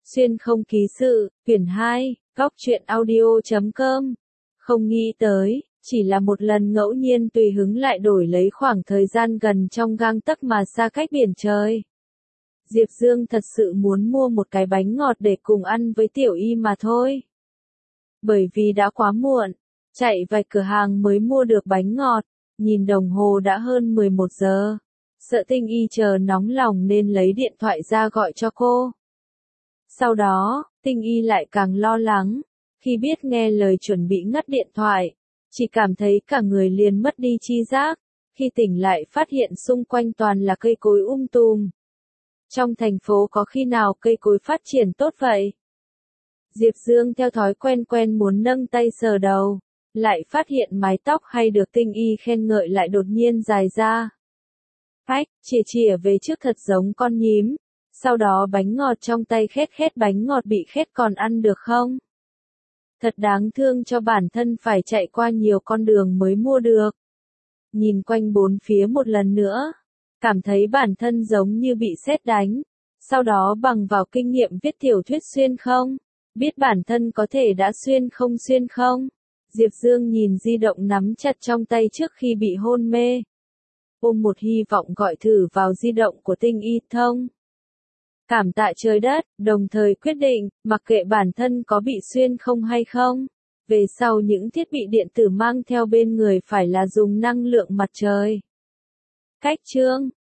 Xuyên không ký sự, quyển 2, góc truyện audio.com. Không nghĩ tới, chỉ là một lần ngẫu nhiên tùy hứng lại đổi lấy khoảng thời gian gần trong gang tấc mà xa cách biển trời. Diệp Dương thật sự muốn mua một cái bánh ngọt để cùng ăn với Tiểu Y mà thôi. Bởi vì đã quá muộn, chạy vài cửa hàng mới mua được bánh ngọt, nhìn đồng hồ đã hơn 11 giờ. Sợ Tinh Y chờ nóng lòng nên lấy điện thoại ra gọi cho cô. Sau đó, Tinh Y lại càng lo lắng, khi biết nghe lời chuẩn bị ngắt điện thoại, chỉ cảm thấy cả người liền mất đi tri giác, khi tỉnh lại phát hiện xung quanh toàn là cây cối tùm. Trong thành phố có khi nào cây cối phát triển tốt vậy? Diệp Dương theo thói quen muốn nâng tay sờ đầu, lại phát hiện mái tóc hay được Tinh Y khen ngợi lại đột nhiên dài ra. Phách, chìa về trước thật giống con nhím. Sau đó bánh ngọt trong tay khét bánh ngọt bị khét còn ăn được không? Thật đáng thương cho bản thân phải chạy qua nhiều con đường mới mua được. Nhìn quanh bốn phía một lần nữa, cảm thấy bản thân giống như bị sét đánh. Sau đó bằng vào kinh nghiệm viết tiểu thuyết xuyên không? Biết bản thân có thể đã xuyên không? Diệp Dương nhìn di động nắm chặt trong tay trước khi bị hôn mê. Ôm một hy vọng gọi thử vào di động của Tinh Y thông. Cảm tạ trời đất, đồng thời quyết định, mặc kệ bản thân có bị xuyên không hay không, về sau những thiết bị điện tử mang theo bên người phải là dùng năng lượng mặt trời. Cách chương